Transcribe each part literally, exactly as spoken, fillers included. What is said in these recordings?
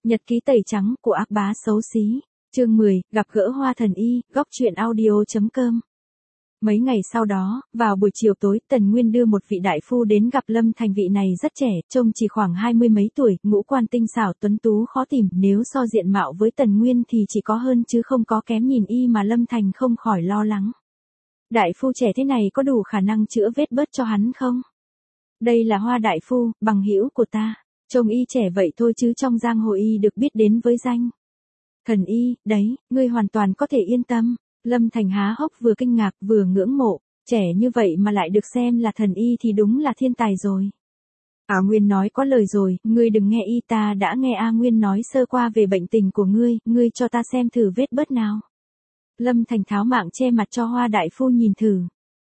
Nhật ký tẩy trắng của ác bá xấu xí. Chương mười, gặp gỡ Hoa Thần Y, góc truyện audio chấm com. Mấy ngày sau đó, vào buổi chiều tối, Tần Nguyên đưa một vị đại phu đến gặp Lâm Thành. Vị này rất trẻ, trông chỉ khoảng hai mươi mấy tuổi, ngũ quan tinh xảo tuấn tú khó tìm, nếu so diện mạo với Tần Nguyên thì chỉ có hơn chứ không có kém, nhìn y mà Lâm Thành không khỏi lo lắng. Đại phu trẻ thế này có đủ khả năng chữa vết bớt cho hắn không? Đây là Hoa đại phu, bằng hữu của ta. Trông y trẻ vậy thôi chứ trong giang hồ y được biết đến với danh thần y, đấy, ngươi hoàn toàn có thể yên tâm. Lâm Thành há hốc, vừa kinh ngạc vừa ngưỡng mộ, trẻ như vậy mà lại được xem là thần y thì đúng là thiên tài rồi. A Nguyên nói có lời rồi, ngươi đừng nghe y, ta đã nghe A Nguyên nói sơ qua về bệnh tình của ngươi, ngươi cho ta xem thử vết bớt nào. Lâm Thành tháo mạng che mặt cho Hoa đại phu nhìn thử.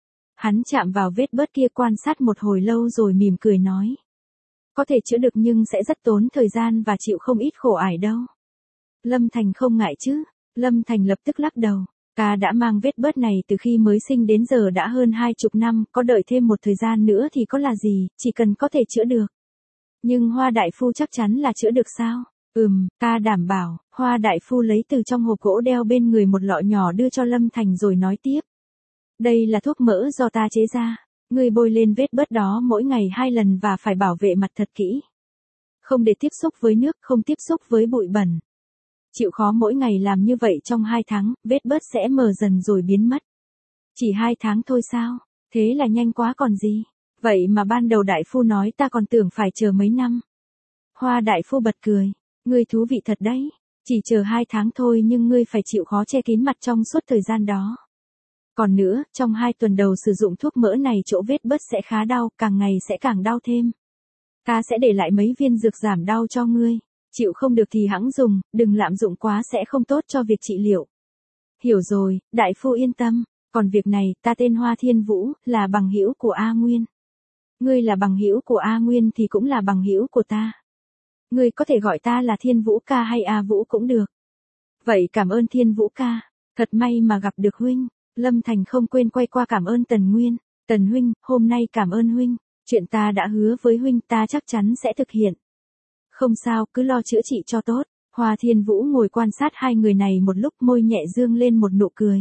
Hắn chạm vào vết bớt kia quan sát một hồi lâu rồi mỉm cười nói. Có thể chữa được nhưng sẽ rất tốn thời gian và chịu không ít khổ ải đâu. Lâm Thành không ngại chứ? Lâm Thành lập tức lắc đầu. Ta đã mang vết bớt này từ khi mới sinh đến giờ đã hơn hai chục năm, có đợi thêm một thời gian nữa thì có là gì, chỉ cần có thể chữa được. Nhưng Hoa đại phu chắc chắn là chữa được sao? Ừm, ta đảm bảo. Hoa đại phu lấy từ trong hộp gỗ đeo bên người một lọ nhỏ đưa cho Lâm Thành rồi nói tiếp. Đây là thuốc mỡ do ta chế ra. Ngươi bôi lên vết bớt đó mỗi ngày hai lần và phải bảo vệ mặt thật kỹ. Không để tiếp xúc với nước, không tiếp xúc với bụi bẩn. Chịu khó mỗi ngày làm như vậy trong hai tháng, vết bớt sẽ mờ dần rồi biến mất. Chỉ hai tháng thôi sao? Thế là nhanh quá còn gì? Vậy mà ban đầu đại phu nói ta còn tưởng phải chờ mấy năm. Hoa đại phu bật cười. Ngươi thú vị thật đấy. Chỉ chờ hai tháng thôi nhưng ngươi phải chịu khó che kín mặt trong suốt thời gian đó. Còn nữa, trong hai tuần đầu sử dụng thuốc mỡ này chỗ vết bớt sẽ khá đau, càng ngày sẽ càng đau thêm. Ta sẽ để lại mấy viên dược giảm đau cho ngươi. Chịu không được thì hẵng dùng, đừng lạm dụng quá sẽ không tốt cho việc trị liệu. Hiểu rồi, đại phu yên tâm. Còn việc này, ta tên Hoa Thiên Vũ, là bằng hữu của A Nguyên. Ngươi là bằng hữu của A Nguyên thì cũng là bằng hữu của ta. Ngươi có thể gọi ta là Thiên Vũ ca hay A Vũ cũng được. Vậy cảm ơn Thiên Vũ ca. Thật may mà gặp được huynh. Lâm Thành không quên quay qua cảm ơn Tần Nguyên. Tần huynh, hôm nay cảm ơn huynh. Chuyện ta đã hứa với huynh ta chắc chắn sẽ thực hiện. Không sao, cứ lo chữa trị cho tốt. Hoa Thiên Vũ ngồi quan sát hai người này một lúc, môi nhẹ dương lên một nụ cười.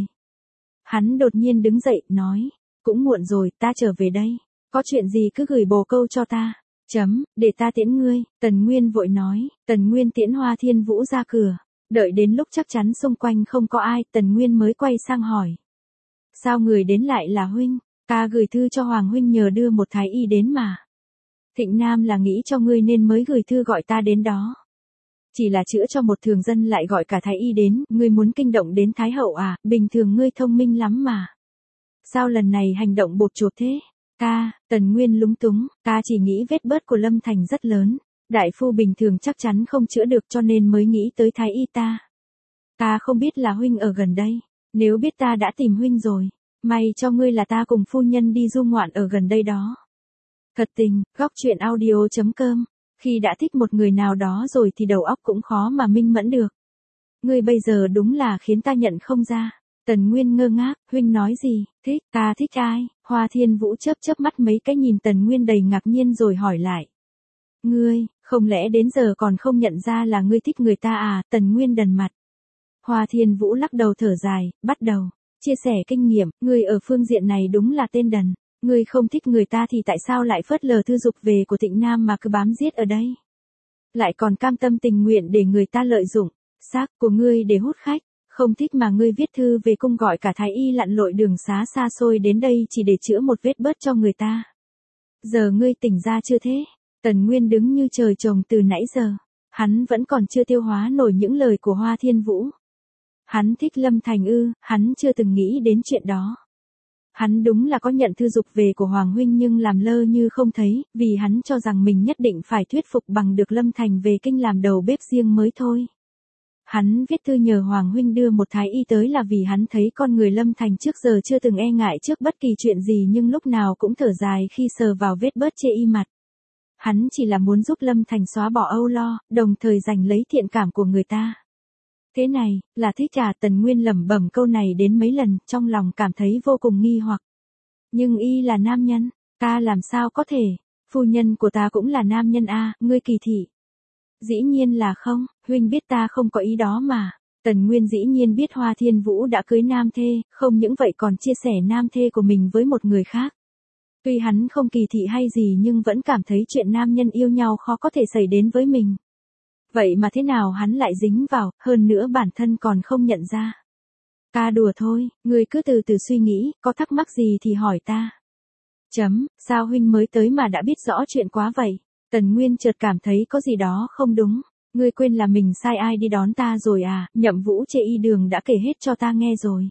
Hắn đột nhiên đứng dậy, nói. Cũng muộn rồi, ta trở về đây. Có chuyện gì cứ gửi bồ câu cho ta. Chấm, để ta tiễn ngươi. Tần Nguyên vội nói. Tần Nguyên tiễn Hoa Thiên Vũ ra cửa. Đợi đến lúc chắc chắn xung quanh không có ai, Tần Nguyên mới quay sang hỏi. Sao người đến lại là huynh? Ta gửi thư cho Hoàng huynh nhờ đưa một thái y đến mà. Thịnh Nam là nghĩ cho ngươi nên mới gửi thư gọi ta đến đó. Chỉ là chữa cho một thường dân lại gọi cả thái y đến, ngươi muốn kinh động đến Thái hậu à, bình thường ngươi thông minh lắm mà. Sao lần này hành động bột chuột thế? Ta, Tần Nguyên lúng túng, ta chỉ nghĩ vết bớt của Lâm Thành rất lớn. Đại phu bình thường chắc chắn không chữa được cho nên mới nghĩ tới thái y ta. Ta không biết là huynh ở gần đây. Nếu biết ta đã tìm huynh rồi. May cho ngươi là ta cùng phu nhân đi du ngoạn ở gần đây đó. Thật tình, góc truyện audio chấm com. Khi đã thích một người nào đó rồi thì đầu óc cũng khó mà minh mẫn được. Ngươi bây giờ đúng là khiến ta nhận không ra. Tần Nguyên ngơ ngác, huynh nói gì? Thích, ta thích ai? Hoa Thiên Vũ chớp chớp mắt mấy cái nhìn Tần Nguyên đầy ngạc nhiên rồi hỏi lại. Ngươi, không lẽ đến giờ còn không nhận ra là ngươi thích người ta à? Tần Nguyên đần mặt. Hoa Thiên Vũ lắc đầu thở dài, bắt đầu. Chia sẻ kinh nghiệm, ngươi ở phương diện này đúng là tên đần. Ngươi không thích người ta thì tại sao lại phớt lờ thư dục về của Thịnh Nam mà cứ bám giết ở đây? Lại còn cam tâm tình nguyện để người ta lợi dụng xác của ngươi để hút khách. Không thích mà ngươi viết thư về cung gọi cả thái y lặn lội đường xá xa xôi đến đây chỉ để chữa một vết bớt cho người ta. Giờ ngươi tỉnh ra chưa thế? Tần Nguyên đứng như trời trồng từ nãy giờ. Hắn vẫn còn chưa tiêu hóa nổi những lời của Hoa Thiên Vũ. Hắn thích Lâm Thành ư, hắn chưa từng nghĩ đến chuyện đó. Hắn đúng là có nhận thư dục về của Hoàng huynh nhưng làm lơ như không thấy, vì hắn cho rằng mình nhất định phải thuyết phục bằng được Lâm Thành về kinh làm đầu bếp riêng mới thôi. Hắn viết thư nhờ Hoàng huynh đưa một thái y tới là vì hắn thấy con người Lâm Thành trước giờ chưa từng e ngại trước bất kỳ chuyện gì nhưng lúc nào cũng thở dài khi sờ vào vết bớt chê y mặt. Hắn chỉ là muốn giúp Lâm Thành xóa bỏ âu lo, đồng thời giành lấy thiện cảm của người ta. Thế này, là thích à? Tần Nguyên lẩm bẩm câu này đến mấy lần, trong lòng cảm thấy vô cùng nghi hoặc. Nhưng y là nam nhân, ta làm sao có thể? Phu nhân của ta cũng là nam nhân a, ngươi kỳ thị. Dĩ nhiên là không, huynh biết ta không có ý đó mà. Tần Nguyên dĩ nhiên biết Hoa Thiên Vũ đã cưới nam thê, không những vậy còn chia sẻ nam thê của mình với một người khác. Tuy hắn không kỳ thị hay gì nhưng vẫn cảm thấy chuyện nam nhân yêu nhau khó có thể xảy đến với mình. Vậy mà thế nào hắn lại dính vào, hơn nữa bản thân còn không nhận ra. Ta đùa thôi, ngươi cứ từ từ suy nghĩ, có thắc mắc gì thì hỏi ta. Chấm, sao huynh mới tới mà đã biết rõ chuyện quá vậy? Tần Nguyên chợt cảm thấy có gì đó không đúng. Ngươi quên là mình sai ai đi đón ta rồi à, Nhậm Vũ chê y đường đã kể hết cho ta nghe rồi.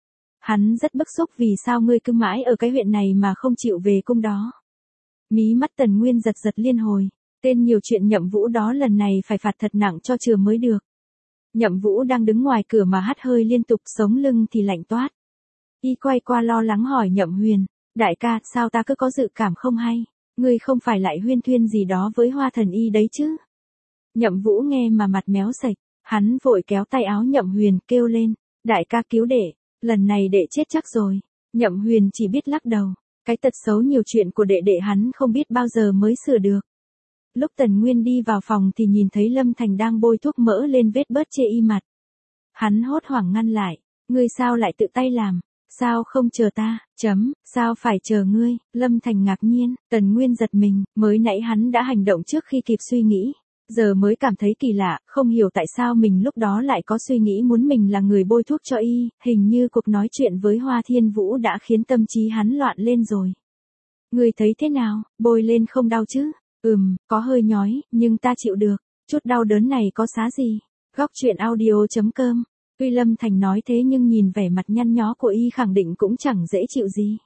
Hắn rất bức xúc vì sao ngươi cứ mãi ở cái huyện này mà không chịu về cung đó. Mí mắt Tần Nguyên giật giật liên hồi, tên nhiều chuyện Nhậm Vũ đó lần này phải phạt thật nặng cho chừa mới được. Nhậm Vũ đang đứng ngoài cửa mà hắt hơi liên tục, sống lưng thì lạnh toát. Y quay qua lo lắng hỏi Nhậm Huyền, đại ca, sao ta cứ có dự cảm không hay, ngươi không phải lại huyên thuyên gì đó với Hoa Thần Y đấy chứ? Nhậm Vũ nghe mà mặt méo sạch, hắn vội kéo tay áo Nhậm Huyền kêu lên, đại ca cứu đệ, lần này đệ chết chắc rồi. Nhậm Huyền chỉ biết lắc đầu, cái tật xấu nhiều chuyện của đệ đệ hắn không biết bao giờ mới sửa được. Lúc Tần Nguyên đi vào phòng thì nhìn thấy Lâm Thành đang bôi thuốc mỡ lên vết bớt chê y mặt. Hắn hốt hoảng ngăn lại, ngươi sao lại tự tay làm, sao không chờ ta, chấm, sao phải chờ ngươi, Lâm Thành ngạc nhiên, Tần Nguyên giật mình, mới nãy hắn đã hành động trước khi kịp suy nghĩ. Giờ mới cảm thấy kỳ lạ, không hiểu tại sao mình lúc đó lại có suy nghĩ muốn mình là người bôi thuốc cho y, hình như cuộc nói chuyện với Hoa Thiên Vũ đã khiến tâm trí hắn loạn lên rồi. Người thấy thế nào, bôi lên không đau chứ? Ừm, có hơi nhói, nhưng ta chịu được, chút đau đớn này có xá gì? Góc truyện audio chấm com. Tuy Lâm Thành nói thế nhưng nhìn vẻ mặt nhăn nhó của y khẳng định cũng chẳng dễ chịu gì.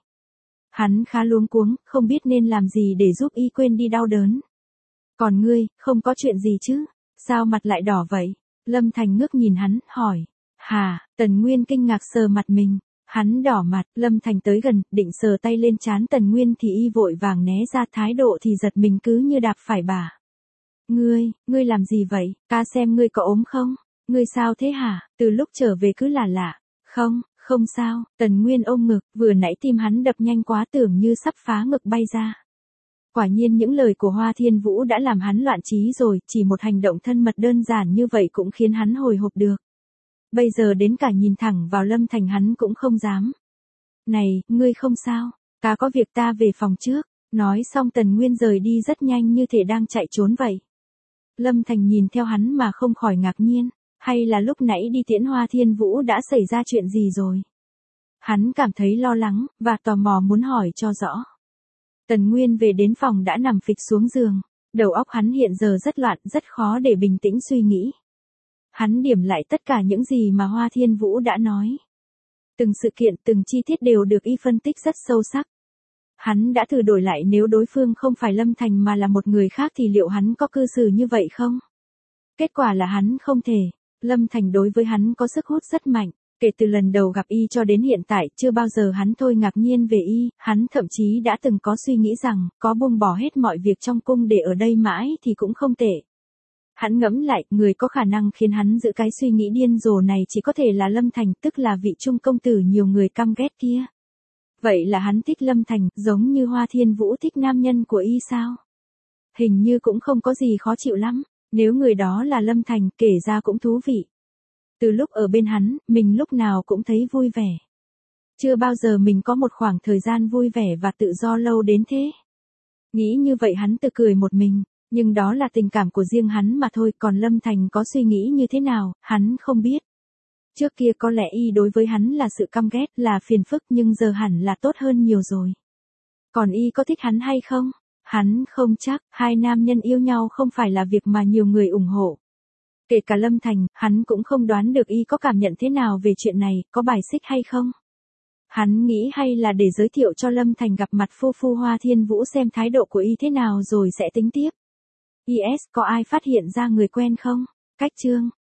Hắn khá luống cuống, không biết nên làm gì để giúp y quên đi đau đớn. Còn ngươi, không có chuyện gì chứ? Sao mặt lại đỏ vậy? Lâm Thành ngước nhìn hắn, hỏi. Hà, Tần Nguyên kinh ngạc sờ mặt mình. Hắn đỏ mặt, Lâm Thành tới gần, định sờ tay lên trán Tần Nguyên thì y vội vàng né ra, thái độ thì giật mình cứ như đạp phải bà. Ngươi, ngươi làm gì vậy? Ca xem ngươi có ốm không? Ngươi sao thế hả? Từ lúc trở về cứ là lạ. Không, không sao, Tần Nguyên ôm ngực, vừa nãy tim hắn đập nhanh quá tưởng như sắp phá ngực bay ra. Quả nhiên những lời của Hoa Thiên Vũ đã làm hắn loạn trí rồi, chỉ một hành động thân mật đơn giản như vậy cũng khiến hắn hồi hộp được. Bây giờ đến cả nhìn thẳng vào Lâm Thành hắn cũng không dám. Này, ngươi không sao, ta có việc ta về phòng trước. Nói xong Tần Nguyên rời đi rất nhanh như thể đang chạy trốn vậy. Lâm Thành nhìn theo hắn mà không khỏi ngạc nhiên, hay là lúc nãy đi tiễn Hoa Thiên Vũ đã xảy ra chuyện gì rồi. Hắn cảm thấy lo lắng, và tò mò muốn hỏi cho rõ. Tần Nguyên về đến phòng đã nằm phịch xuống giường, đầu óc hắn hiện giờ rất loạn, rất khó để bình tĩnh suy nghĩ. Hắn điểm lại tất cả những gì mà Hoa Thiên Vũ đã nói. Từng sự kiện, từng chi tiết đều được y phân tích rất sâu sắc. Hắn đã thử đổi lại nếu đối phương không phải Lâm Thành mà là một người khác thì liệu hắn có cư xử như vậy không? Kết quả là hắn không thể. Lâm Thành đối với hắn có sức hút rất mạnh. Kể từ lần đầu gặp y cho đến hiện tại, chưa bao giờ hắn thôi ngạc nhiên về y, hắn thậm chí đã từng có suy nghĩ rằng, có buông bỏ hết mọi việc trong cung để ở đây mãi thì cũng không tệ. Hắn ngẫm lại, người có khả năng khiến hắn giữ cái suy nghĩ điên rồ này chỉ có thể là Lâm Thành, tức là vị trung công tử nhiều người căm ghét kia. Vậy là hắn thích Lâm Thành, giống như Hoa Thiên Vũ thích nam nhân của y sao? Hình như cũng không có gì khó chịu lắm, nếu người đó là Lâm Thành, kể ra cũng thú vị. Từ lúc ở bên hắn, mình lúc nào cũng thấy vui vẻ. Chưa bao giờ mình có một khoảng thời gian vui vẻ và tự do lâu đến thế. Nghĩ như vậy hắn tự cười một mình, nhưng đó là tình cảm của riêng hắn mà thôi, còn Lâm Thành có suy nghĩ như thế nào, hắn không biết. Trước kia có lẽ y đối với hắn là sự căm ghét, là phiền phức, nhưng giờ hẳn là tốt hơn nhiều rồi. Còn y có thích hắn hay không? Hắn không chắc, hai nam nhân yêu nhau không phải là việc mà nhiều người ủng hộ. Kể cả Lâm Thành, hắn cũng không đoán được y có cảm nhận thế nào về chuyện này, có bài xích hay không. Hắn nghĩ hay là để giới thiệu cho Lâm Thành gặp mặt phu phu Hoa Thiên Vũ xem thái độ của y thế nào rồi sẽ tính tiếp. i ét có ai phát hiện ra người quen không? Cách chương